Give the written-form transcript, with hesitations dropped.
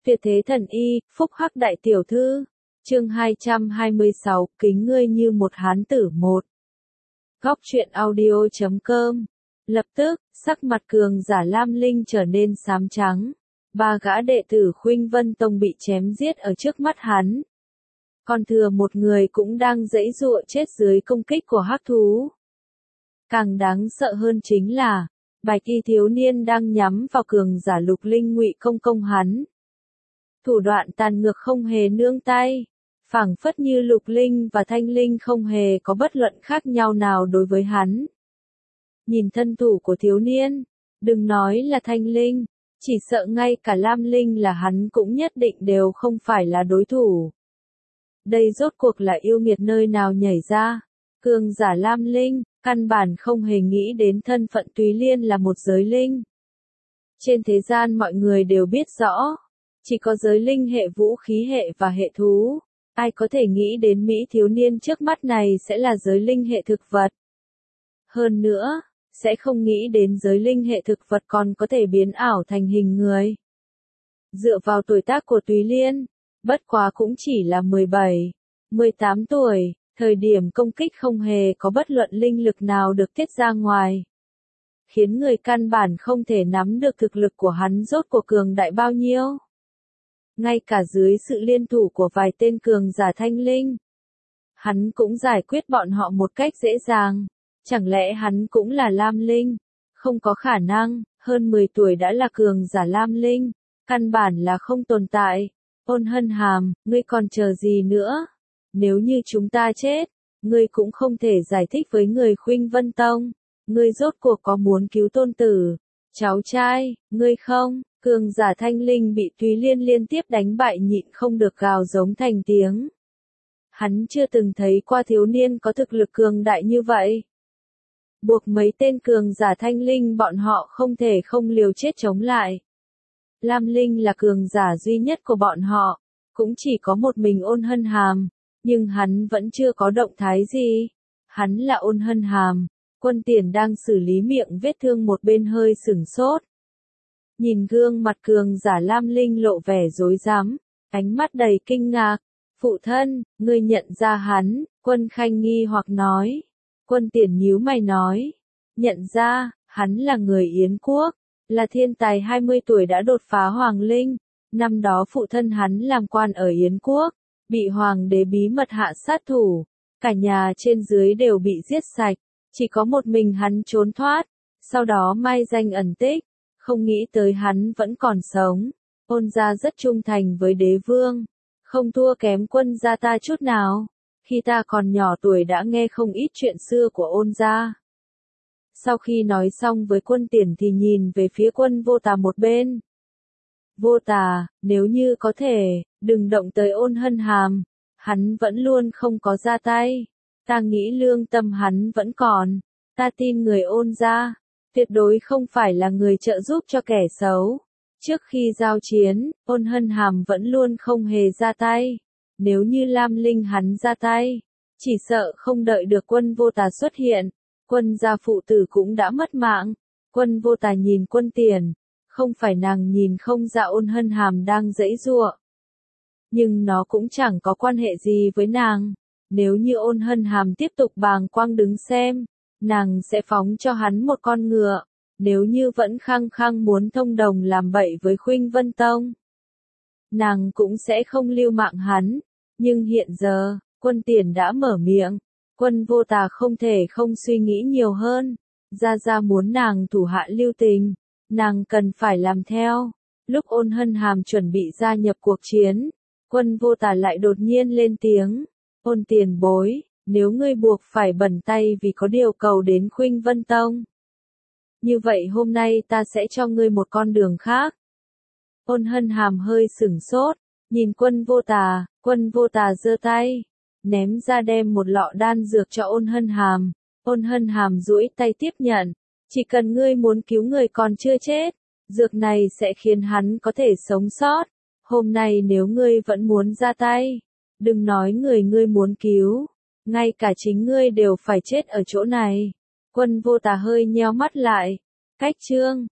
Tuyệt thế thần y, phúc hắc đại tiểu thư. Chương 226, kính ngươi như một hán tử một. Góc truyện audio.com. Lập tức, sắc mặt cường giả Lam Linh trở nên xám trắng. Ba gã đệ tử Khuynh Vân Tông bị chém giết ở trước mắt hắn. Còn thừa một người cũng đang giãy giụa chết dưới công kích của hắc thú. Càng đáng sợ hơn chính là, bạch y thiếu niên đang nhắm vào cường giả Lục Linh Ngụy công hắn. Thủ đoạn tàn ngược không hề nương tay, phảng phất như Lục Linh và Thanh Linh không hề có bất luận khác nhau nào đối với hắn. Nhìn thân thủ của thiếu niên, đừng nói là Thanh Linh, chỉ sợ ngay cả Lam Linh là hắn cũng nhất định đều không phải là đối thủ. Đây rốt cuộc là yêu nghiệt nơi nào nhảy ra? Cường giả Lam Linh, căn bản không hề nghĩ đến thân phận Túy Liên là một giới linh. Trên thế gian mọi người đều biết rõ, chỉ có giới linh hệ vũ khí hệ và hệ thú. Ai có thể nghĩ đến Mỹ thiếu niên trước mắt này sẽ là giới linh hệ thực vật. Hơn nữa, sẽ không nghĩ đến giới linh hệ thực vật còn có thể biến ảo thành hình người. Dựa vào tuổi tác của Túy Liên, bất quá cũng chỉ là 17, 18 tuổi, thời điểm công kích không hề có bất luận linh lực nào được tiết ra ngoài. Khiến người căn bản không thể nắm được thực lực của hắn rốt cuộc cường đại bao nhiêu. Ngay cả dưới sự liên thủ của vài tên cường giả Thanh Linh, hắn cũng giải quyết bọn họ một cách dễ dàng. Chẳng lẽ hắn cũng là Lam Linh? Không có khả năng, hơn 10 tuổi đã là cường giả Lam Linh, căn bản là không tồn tại. Ôn Hân Hàm, ngươi còn chờ gì nữa? Nếu như chúng ta chết, ngươi cũng không thể giải thích với người Khuynh Vân Tông. Ngươi rốt cuộc có muốn cứu tôn tử, cháu trai, ngươi không? Cường giả Thanh Linh bị Túy Liên liên tiếp đánh bại nhịn không được gào giống thành tiếng. Hắn chưa từng thấy qua thiếu niên có thực lực cường đại như vậy. Buộc mấy tên cường giả Thanh Linh bọn họ không thể không liều chết chống lại. Lam Linh là cường giả duy nhất của bọn họ, cũng chỉ có một mình Ôn Hân Hàm, nhưng hắn vẫn chưa có động thái gì. Hắn là Ôn Hân Hàm. Quân Tiền đang xử lý miệng vết thương một bên hơi sửng sốt. Nhìn gương mặt cường giả Lam Linh lộ vẻ rối rắm, ánh mắt đầy kinh ngạc. Phụ thân, ngươi nhận ra hắn? Quân Khanh nghi hoặc nói. Quân Tiền nhíu mày nói. Nhận ra, hắn là người Yến Quốc, là thiên tài 20 tuổi đã đột phá Hoàng Linh. Năm đó phụ thân hắn làm quan ở Yến Quốc, bị Hoàng đế bí mật hạ sát thủ. Cả nhà trên dưới đều bị giết sạch, chỉ có một mình hắn trốn thoát, sau đó mai danh ẩn tích. Không nghĩ tới hắn vẫn còn sống. Ôn gia rất trung thành với đế vương, không thua kém Quân gia ta chút nào. Khi ta còn nhỏ tuổi đã nghe không ít chuyện xưa của Ôn gia. Sau khi nói xong với Quân Tiền thì nhìn về phía Quân Vô Tà một bên. Vô Tà, nếu như có thể, đừng động tới Ôn Hân Hàm. Hắn vẫn luôn không có ra tay. Ta nghĩ lương tâm hắn vẫn còn. Ta tin người Ôn gia tuyệt đối không phải là người trợ giúp cho kẻ xấu. Trước khi giao chiến, Ôn Hân Hàm vẫn luôn không hề ra tay. Nếu như Lam Linh hắn ra tay, chỉ sợ không đợi được Quân Vô Tà xuất hiện, Quân gia phụ tử cũng đã mất mạng. Quân Vô Tà nhìn Quân Tiền, không phải nàng nhìn không ra Ôn Hân Hàm đang giãy giụa. Nhưng nó cũng chẳng có quan hệ gì với nàng. Nếu như Ôn Hân Hàm tiếp tục bàng quang đứng xem, nàng sẽ phóng cho hắn một con ngựa. Nếu như vẫn khăng khăng muốn thông đồng làm bậy với Khuynh Vân Tông, nàng cũng sẽ không lưu mạng hắn. Nhưng hiện giờ, Quân Tiền đã mở miệng. Quân Vô Tà không thể không suy nghĩ nhiều hơn. Gia muốn nàng thủ hạ lưu tình, nàng cần phải làm theo. Lúc Ôn Hân Hàm chuẩn bị gia nhập cuộc chiến, Quân Vô Tà lại đột nhiên lên tiếng. Ôn tiền bối, nếu ngươi buộc phải bẩn tay vì có điều cầu đến Khuynh Vân Tông, như vậy hôm nay ta sẽ cho ngươi một con đường khác. Ôn Hân Hàm hơi sửng sốt, nhìn Quân Vô Tà giơ tay, ném ra đem một lọ đan dược cho Ôn Hân Hàm. Ôn Hân Hàm duỗi tay tiếp nhận, chỉ cần ngươi muốn cứu người còn chưa chết, dược này sẽ khiến hắn có thể sống sót. Hôm nay nếu ngươi vẫn muốn ra tay, đừng nói người ngươi muốn cứu, ngay cả chính ngươi đều phải chết ở chỗ này. Quân Vô Tà hơi nheo mắt lại. Cách chương